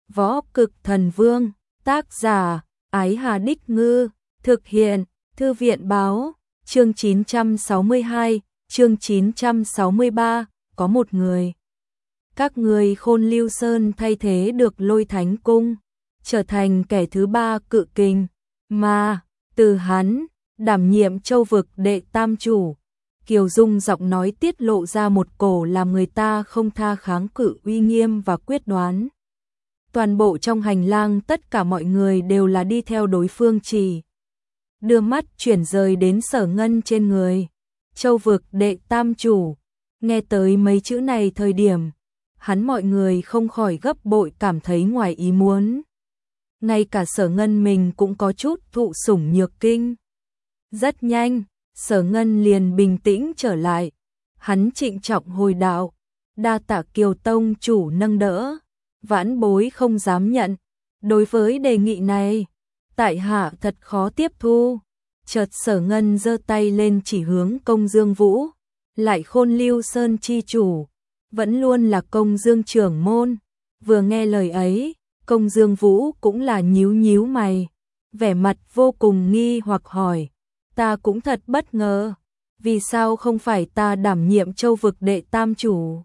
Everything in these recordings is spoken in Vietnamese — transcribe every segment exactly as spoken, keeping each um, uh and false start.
Võ Cực Thần Vương, tác giả, Ái Hà Đích Ngư, thực hiện, Thư viện Báo, chương chín trăm sáu mươi hai, chương chín trăm sáu mươi ba, có một người. Các người Khôn Lưu Sơn thay thế được Lôi Thánh Cung, trở thành kẻ thứ ba cự kình, mà, từ hắn, đảm nhiệm châu vực đệ tam chủ. Kiều Dung giọng nói tiết lộ ra một cổ làm người ta không tha kháng cự uy nghiêm và quyết đoán. Toàn bộ trong hành lang tất cả mọi người đều là đi theo đối phương chỉ. Đưa mắt chuyển rời đến Sở Ngân trên người. Châu vực đệ tam chủ. Nghe tới mấy chữ này thời điểm, hắn mọi người không khỏi gấp bội cảm thấy ngoài ý muốn. Ngay cả Sở Ngân mình cũng có chút thụ sủng nhược kinh. Rất nhanh, Sở Ngân liền bình tĩnh trở lại. Hắn trịnh trọng hồi đạo, đa tạ Kiều tông chủ nâng đỡ. Vãn bối không dám nhận. Đối với đề nghị này, tại hạ thật khó tiếp thu. Chợt Sở Ngân giơ tay lên chỉ hướng Công Dương Vũ, lại Khôn Lưu Sơn chi chủ, vẫn luôn là Công Dương trưởng môn. Vừa nghe lời ấy, Công Dương Vũ cũng là nhíu nhíu mày, vẻ mặt vô cùng nghi hoặc hỏi, ta cũng thật bất ngờ, vì sao không phải ta đảm nhiệm châu vực đệ tam chủ?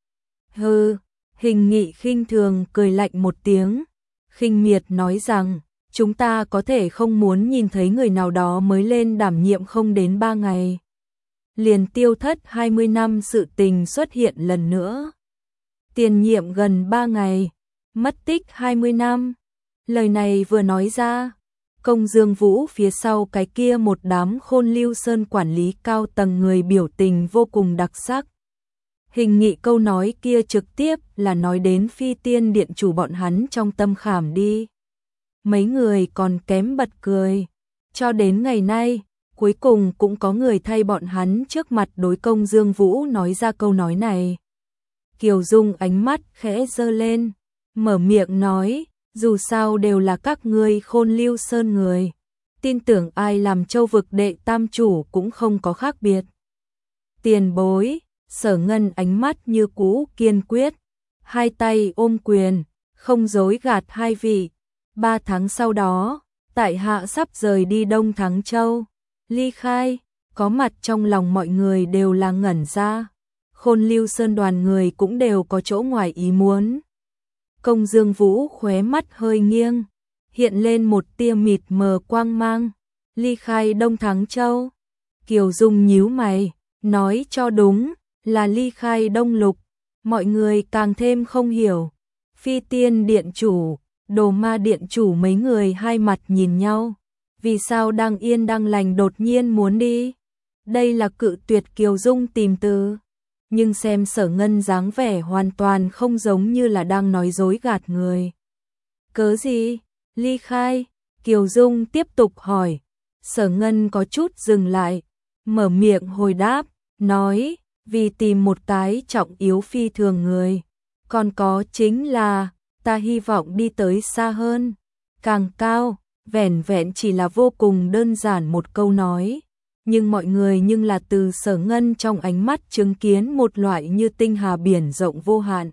Hừ, Hình Nghị khinh thường cười lạnh một tiếng, khinh miệt nói rằng, chúng ta có thể không muốn nhìn thấy người nào đó mới lên đảm nhiệm không đến ba ngày. Liền tiêu thất hai mươi năm sự tình xuất hiện lần nữa. Tiền nhiệm gần ba ngày, mất tích hai mươi năm. Lời này vừa nói ra, Công Dương Vũ phía sau cái kia một đám Khôn Lưu Sơn quản lý cao tầng người biểu tình vô cùng đặc sắc. Hình Nghị câu nói kia trực tiếp là nói đến Phi Tiên Điện chủ bọn hắn trong tâm khảm đi. Mấy người còn kém bật cười. Cho đến ngày nay, cuối cùng cũng có người thay bọn hắn trước mặt đối Công Dương Vũ nói ra câu nói này. Kiều Dung ánh mắt khẽ giơ lên, mở miệng nói, dù sao đều là các ngươi Khôn Lưu Sơn người. Tin tưởng ai làm châu vực đệ tam chủ cũng không có khác biệt. Tiền bối. Sở Ngân ánh mắt như cũ kiên quyết, hai tay ôm quyền, không dối gạt hai vị. Ba tháng sau đó, tại hạ sắp rời đi Đông Thắng Châu, ly khai, có mặt trong lòng mọi người đều là ngẩn ra. Khôn Lưu Sơn đoàn người cũng đều có chỗ ngoài ý muốn. Công Dương Vũ khóe mắt hơi nghiêng, hiện lên một tia mịt mờ quang mang, ly khai Đông Thắng Châu. Kiều Dung nhíu mày, nói cho đúng. Là ly khai Đông Lục, mọi người càng thêm không hiểu. Phi Tiên Điện chủ, Đồ Ma Điện chủ mấy người hai mặt nhìn nhau. Vì sao đang yên đang lành đột nhiên muốn đi? Đây là cự tuyệt Kiều Dung tìm từ. Nhưng xem Sở Ngân dáng vẻ hoàn toàn không giống như là đang nói dối gạt người. Cớ gì? Ly khai? Kiều Dung tiếp tục hỏi. Sở Ngân có chút dừng lại, mở miệng hồi đáp, nói. Vì tìm một cái trọng yếu phi thường người. Còn có chính là, ta hy vọng đi tới xa hơn, càng cao, vẻn vẹn chỉ là vô cùng đơn giản một câu nói. Nhưng mọi người nhưng là từ Sở Ngân trong ánh mắt chứng kiến một loại như tinh hà biển rộng vô hạn.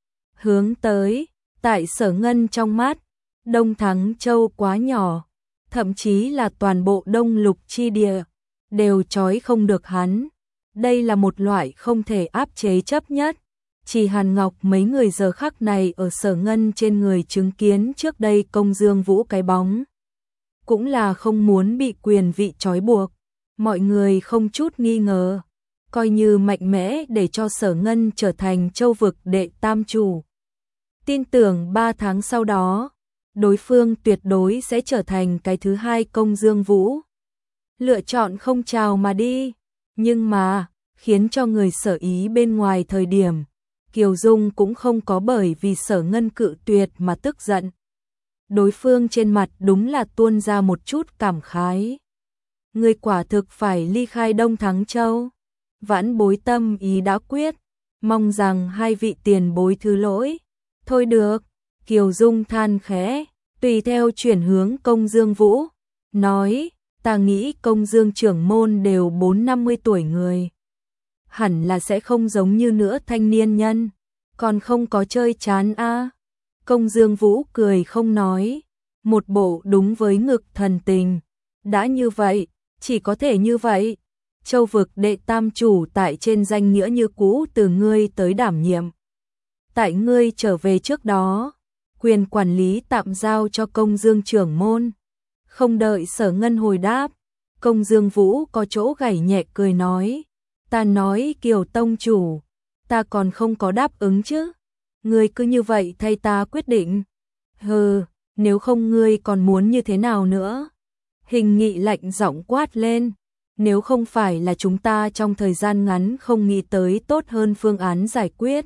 Hướng tới, tại Sở Ngân trong mắt, Đông Thắng Châu quá nhỏ, thậm chí là toàn bộ Đông Lục chi địa, đều trói không được hắn. Đây là một loại không thể áp chế chấp nhất. Chỉ Hàn Ngọc mấy người giờ khắc này ở Sở Ngân trên người chứng kiến trước đây Công Dương Vũ cái bóng. Cũng là không muốn bị quyền vị trói buộc. Mọi người không chút nghi ngờ. Coi như mạnh mẽ để cho Sở Ngân trở thành châu vực đệ tam chủ. Tin tưởng ba tháng sau đó, đối phương tuyệt đối sẽ trở thành cái thứ hai Công Dương Vũ. Lựa chọn không chào mà đi. Nhưng mà, khiến cho người Sở ý bên ngoài thời điểm, Kiều Dung cũng không có bởi vì Sở Ngân cự tuyệt mà tức giận. Đối phương trên mặt đúng là tuôn ra một chút cảm khái. Người quả thực phải ly khai Đông Thắng Châu. Vãn bối tâm ý đã quyết, mong rằng hai vị tiền bối thứ lỗi. Thôi được, Kiều Dung than khẽ, tùy theo chuyển hướng Công Dương Vũ, nói. Ta nghĩ Công Dương trưởng môn đều bốn năm mươi tuổi người. Hẳn là sẽ không giống như nữa thanh niên nhân. Còn không có chơi chán a. Công Dương Vũ cười không nói, một bộ đúng với ngực thần tình. Đã như vậy, chỉ có thể như vậy. Châu vực đệ tam chủ tại trên danh nghĩa như cũ từ ngươi tới đảm nhiệm. Tại ngươi trở về trước đó, quyền quản lý tạm giao cho Công Dương trưởng môn. Không đợi Sở Ngân hồi đáp, Công Dương Vũ có chỗ gảy nhẹ cười nói, ta nói Kiều tông chủ, ta còn không có đáp ứng chứ. Ngươi cứ như vậy thay ta quyết định. Hừ, nếu không ngươi còn muốn như thế nào nữa? Hình Nghị lạnh giọng quát lên, nếu không phải là chúng ta trong thời gian ngắn không nghĩ tới tốt hơn phương án giải quyết,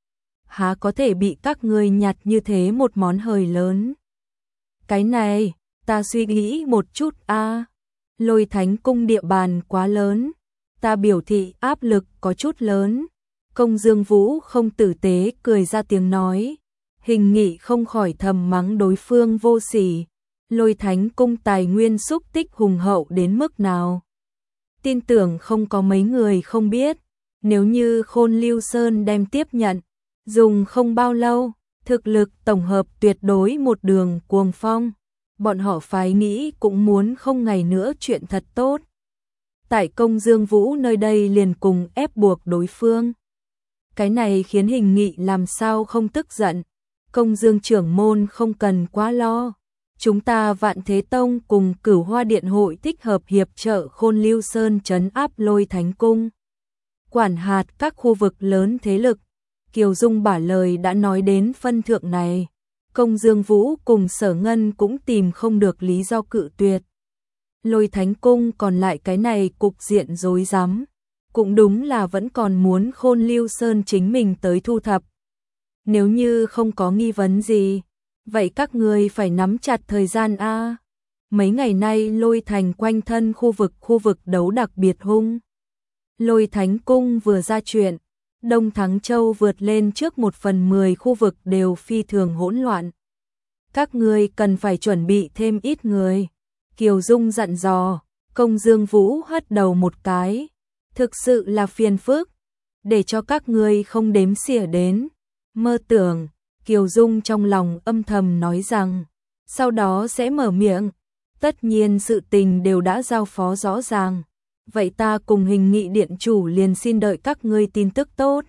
há có thể bị các ngươi nhặt như thế một món hời lớn. Cái này, ta suy nghĩ một chút a. À. Lôi Thánh cung địa bàn quá lớn, ta biểu thị áp lực có chút lớn. Công Dương Vũ không tử tế cười ra tiếng nói, Hình Nghị không khỏi thầm mắng đối phương vô sỉ. Lôi Thánh cung tài nguyên xúc tích hùng hậu đến mức nào, tin tưởng không có mấy người không biết. Nếu như Khôn Lưu Sơn đem tiếp nhận, dùng không bao lâu, thực lực tổng hợp tuyệt đối một đường cuồng phong. Bọn họ phái nghĩ cũng muốn không ngày nữa chuyện thật tốt. Tại Công Dương Vũ nơi đây liền cùng ép buộc đối phương. Cái này khiến Hình Nghị làm sao không tức giận. Công Dương trưởng môn không cần quá lo. Chúng ta Vạn Thế Tông cùng Cửu Hoa Điện hội thích hợp hiệp trợ Khôn Lưu Sơn trấn áp Lôi Thánh cung. Quản hạt các khu vực lớn thế lực. Kiều Dung bả lời đã nói đến phân thượng này. Công Dương Vũ cùng Sở Ngân cũng tìm không được lý do cự tuyệt. Lôi Thánh cung còn lại cái này cục diện rối rắm, cũng đúng là vẫn còn muốn Khôn Lưu Sơn chính mình tới thu thập. Nếu như không có nghi vấn gì, vậy các người phải nắm chặt thời gian a. Mấy ngày nay Lôi Thành quanh thân khu vực khu vực đấu đặc biệt hung. Lôi Thánh cung vừa ra chuyện, Đông Thắng Châu vượt lên trước một phần mười khu vực đều phi thường hỗn loạn. Các ngươi cần phải chuẩn bị thêm ít người. Kiều Dung dặn dò. Công Dương Vũ hất đầu một cái. Thực sự là phiền phức, để cho các ngươi không đếm xỉa đến. Mơ tưởng, Kiều Dung trong lòng âm thầm nói rằng, sau đó sẽ mở miệng. Tất nhiên sự tình đều đã giao phó rõ ràng. Vậy ta cùng Hình Nghị điện chủ liền xin đợi các ngươi tin tức tốt.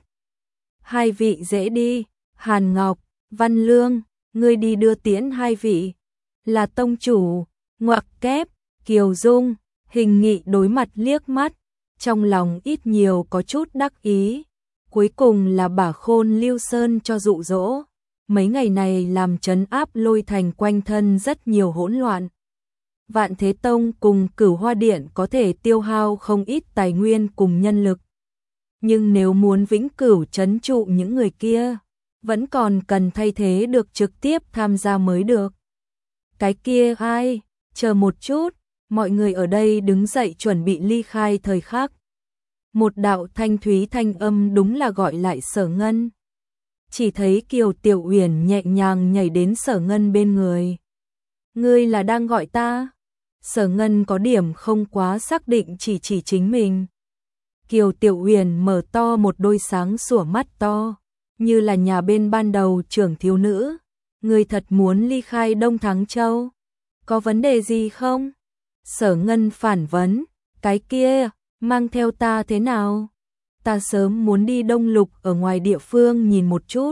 Hai vị dễ đi, Hàn Ngọc, Văn Lương, ngươi đi đưa tiễn hai vị. Là tông chủ, ngoặc kép, Kiều Dung, Hình Nghị đối mặt liếc mắt, trong lòng ít nhiều có chút đắc ý. Cuối cùng là bả Khôn Lưu Sơn cho dụ dỗ. Mấy ngày này làm trấn áp Lôi Thành quanh thân rất nhiều hỗn loạn. Vạn Thế Tông cùng Cửu Hoa Điện có thể tiêu hao không ít tài nguyên cùng nhân lực. Nhưng nếu muốn vĩnh cửu trấn trụ những người kia, vẫn còn cần thay thế được trực tiếp tham gia mới được. Cái kia ai? Chờ một chút, mọi người ở đây đứng dậy chuẩn bị ly khai thời khắc. Một đạo thanh thúy thanh âm đúng là gọi lại Sở Ngân. Chỉ thấy Kiều Tiểu Uyển nhẹ nhàng nhảy đến Sở Ngân bên người. Ngươi là đang gọi ta? Sở Ngân có điểm không quá xác định chỉ chỉ chính mình. Kiều Tiểu Uyển mở to một đôi sáng sủa mắt to, như là nhà bên ban đầu trưởng thiếu nữ. Ngươi thật muốn ly khai Đông Thắng Châu? Có vấn đề gì không? Sở Ngân phản vấn, cái kia, mang theo ta thế nào? Ta sớm muốn đi Đông Lục ở ngoài địa phương nhìn một chút.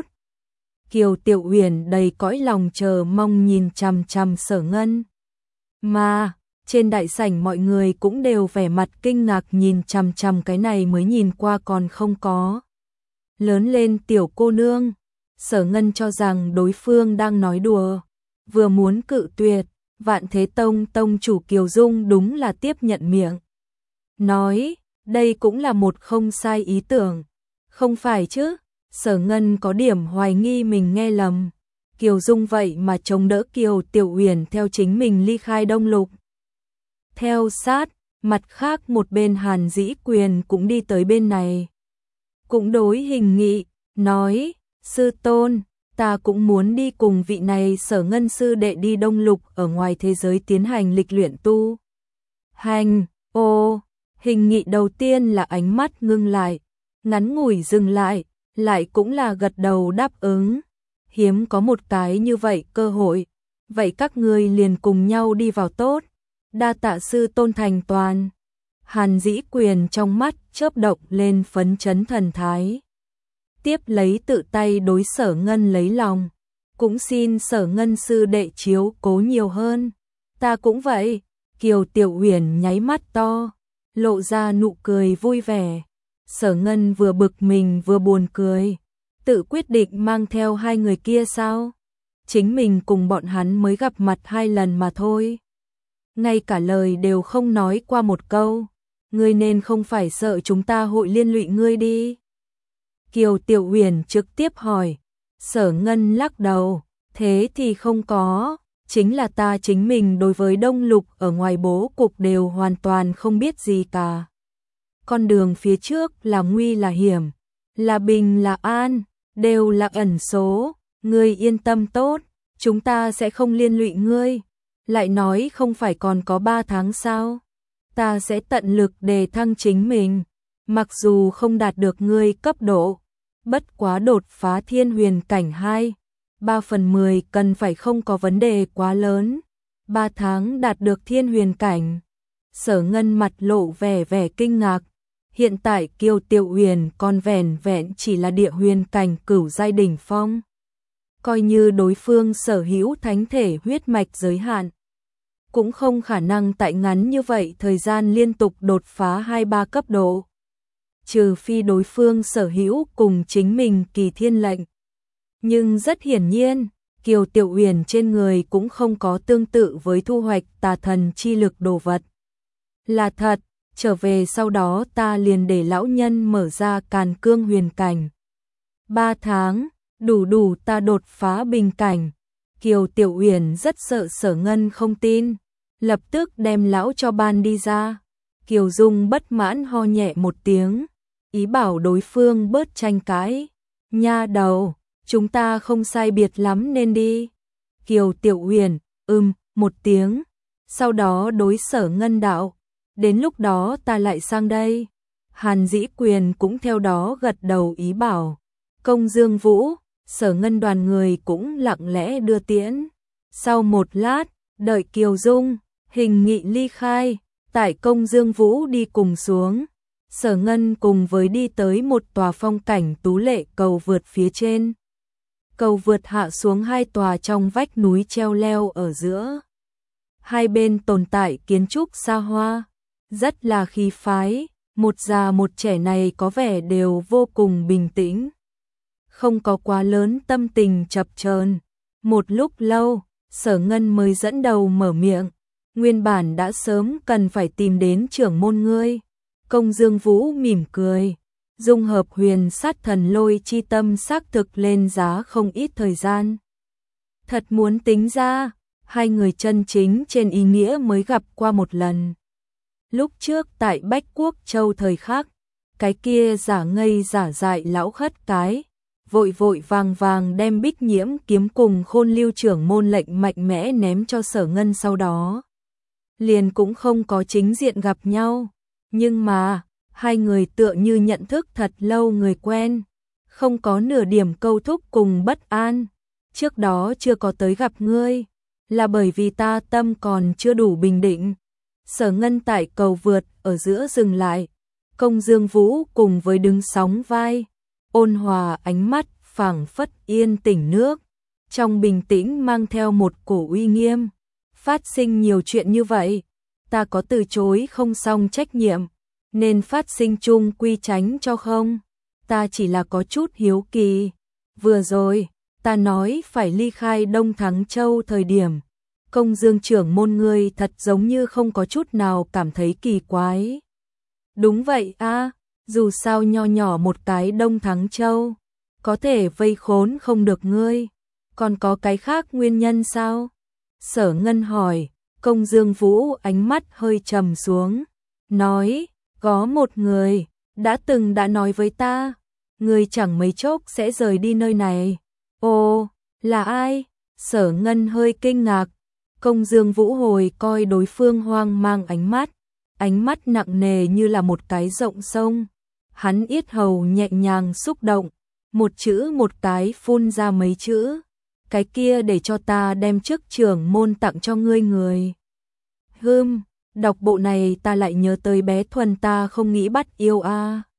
Kiều Tiểu Uyển đầy cõi lòng chờ mong nhìn chằm chằm Sở Ngân. Mà, trên đại sảnh mọi người cũng đều vẻ mặt kinh ngạc nhìn chằm chằm cái này mới nhìn qua còn không có. Lớn lên tiểu cô nương, Sở Ngân cho rằng đối phương đang nói đùa, vừa muốn cự tuyệt, Vạn Thế Tông tông chủ Kiều Dung đúng là tiếp nhận miệng. Nói, đây cũng là một không sai ý tưởng. Không phải chứ? Sở Ngân có điểm hoài nghi mình nghe lầm. Kiều Dung vậy mà chống đỡ Kiều Tiểu Uyển theo chính mình ly khai Đông Lục. Theo sát, mặt khác một bên Hàn Dĩ Quyền cũng đi tới bên này. Cũng đối Hình Nghị, nói, sư tôn, ta cũng muốn đi cùng vị này Sở Ngân sư đệ đi Đông Lục ở ngoài thế giới tiến hành lịch luyện tu. Hành, ô, Hình Nghị đầu tiên là ánh mắt ngưng lại, ngắn ngủi dừng lại, lại cũng là gật đầu đáp ứng. hiếm có một cái như vậy cơ hội, vậy các ngươi liền cùng nhau đi vào tốt. Đa tạ sư tôn thành toàn. Hàn Dĩ Quyền trong mắt chớp động lên phấn chấn thần thái. Tiếp lấy tự tay đối Sở Ngân lấy lòng, cũng xin Sở Ngân sư đệ chiếu cố nhiều hơn. Ta cũng vậy. Kiều Tiểu Uyển nháy mắt to, lộ ra nụ cười vui vẻ. Sở Ngân vừa bực mình vừa buồn cười, tự quyết định mang theo hai người kia sao? Chính mình cùng bọn hắn mới gặp mặt hai lần mà thôi. Ngay cả lời đều không nói qua một câu, ngươi nên không phải sợ chúng ta hội liên lụy ngươi đi. Kiều Tiểu Uyển trực tiếp hỏi. Sở Ngân lắc đầu, thế thì không có, chính là ta chính mình đối với Đông Lục ở ngoài bố cục đều hoàn toàn không biết gì cả. Con đường phía trước là nguy là hiểm, là bình là an, đều là ẩn số, ngươi yên tâm tốt, chúng ta sẽ không liên lụy ngươi. Lại nói không phải còn có ba tháng sao? Ta sẽ tận lực đề thăng chính mình, mặc dù không đạt được ngươi cấp độ, bất quá đột phá thiên huyền cảnh hai, ba phần mười cần phải không có vấn đề quá lớn. ba tháng đạt được thiên huyền cảnh. Sở Ngân mặt lộ vẻ vẻ kinh ngạc. Hiện tại Kiều Tiểu Uyển còn vẻn vẹn chỉ là địa huyền cảnh cửu giai đỉnh phong. Coi như đối phương sở hữu thánh thể huyết mạch giới hạn, cũng không khả năng tại ngắn như vậy thời gian liên tục đột phá hai ba cấp độ. Trừ phi đối phương sở hữu cùng chính mình kỳ thiên lệnh. Nhưng rất hiển nhiên, Kiều Tiểu Uyển trên người cũng không có tương tự với thu hoạch tà thần chi lực đồ vật. Là thật, trở về sau đó ta liền để lão nhân mở ra càn cương huyền cảnh. Ba tháng, đủ đủ ta đột phá bình cảnh. Kiều Tiểu Uyển rất sợ Sở Ngân không tin, lập tức đem lão cho ban đi ra. Kiều Dung bất mãn ho nhẹ một tiếng, ý bảo đối phương bớt tranh cãi. Nha đầu, chúng ta không sai biệt lắm nên đi. Kiều Tiểu Uyển, ừm, một tiếng, sau đó đối Sở Ngân đạo, đến lúc đó ta lại sang đây. Hàn Dĩ Quyền cũng theo đó gật đầu ý bảo. Công Dương Vũ, Sở Ngân đoàn người cũng lặng lẽ đưa tiễn. Sau một lát, đợi Kiều Dung, Hình Nghị ly khai, tại Công Dương Vũ đi cùng xuống. Sở Ngân cùng với đi tới một tòa phong cảnh tú lệ cầu vượt phía trên. Cầu vượt hạ xuống hai tòa trong vách núi treo leo ở giữa. Hai bên tồn tại kiến trúc xa hoa, rất là khí phái, một già một trẻ này có vẻ đều vô cùng bình tĩnh. Không có quá lớn tâm tình chập chờn. Một lúc lâu, Sở Ngân mới dẫn đầu mở miệng, nguyên bản đã sớm cần phải tìm đến trưởng môn ngươi. Công Dương Vũ mỉm cười, dung hợp huyền sát thần lôi chi tâm xác thực lên giá không ít thời gian. Thật muốn tính ra, hai người chân chính trên ý nghĩa mới gặp qua một lần. Lúc trước tại Bách Quốc Châu thời khắc, cái kia giả ngây giả dại lão khất cái, vội vội vàng vàng đem Bích Nhiễm kiếm cùng Khôn Lưu trưởng môn lệnh mạnh mẽ ném cho Sở Ngân, sau đó liền cũng không có chính diện gặp nhau. Nhưng mà, hai người tựa như nhận thức thật lâu người quen, không có nửa điểm câu thúc cùng bất an. Trước đó chưa có tới gặp ngươi, là bởi vì ta tâm còn chưa đủ bình định. Sở Ngân tại cầu vượt ở giữa dừng lại, Công Dương Vũ cùng với đứng sóng vai, ôn hòa ánh mắt phảng phất yên tĩnh nước, trong bình tĩnh mang theo một cổ uy nghiêm. Phát sinh nhiều chuyện như vậy, ta có từ chối không xong trách nhiệm, nên phát sinh chung quy tránh cho không? Ta chỉ là có chút hiếu kỳ. Vừa rồi, ta nói phải ly khai Đông Thắng Châu thời điểm, Công Dương trưởng môn ngươi thật giống như không có chút nào cảm thấy kỳ quái. Đúng vậy a, dù sao nho nhỏ một cái Đông Thắng Châu, có thể vây khốn không được ngươi, còn có cái khác nguyên nhân sao? Sở Ngân hỏi. Công Dương Vũ ánh mắt hơi trầm xuống, nói, có một người, đã từng đã nói với ta, người chẳng mấy chốc sẽ rời đi nơi này. Ồ, là ai? Sở Ngân hơi kinh ngạc. Công Dương Vũ hồi coi đối phương hoang mang ánh mắt, ánh mắt nặng nề như là một cái rộng sông. Hắn yết hầu nhẹ nhàng xúc động, một chữ một cái phun ra mấy chữ. cái kia để cho ta đem chức trưởng môn tặng cho ngươi người. Hưm, đọc bộ này ta lại nhớ tới bé Thuần ta không nghĩ bắt yêu a.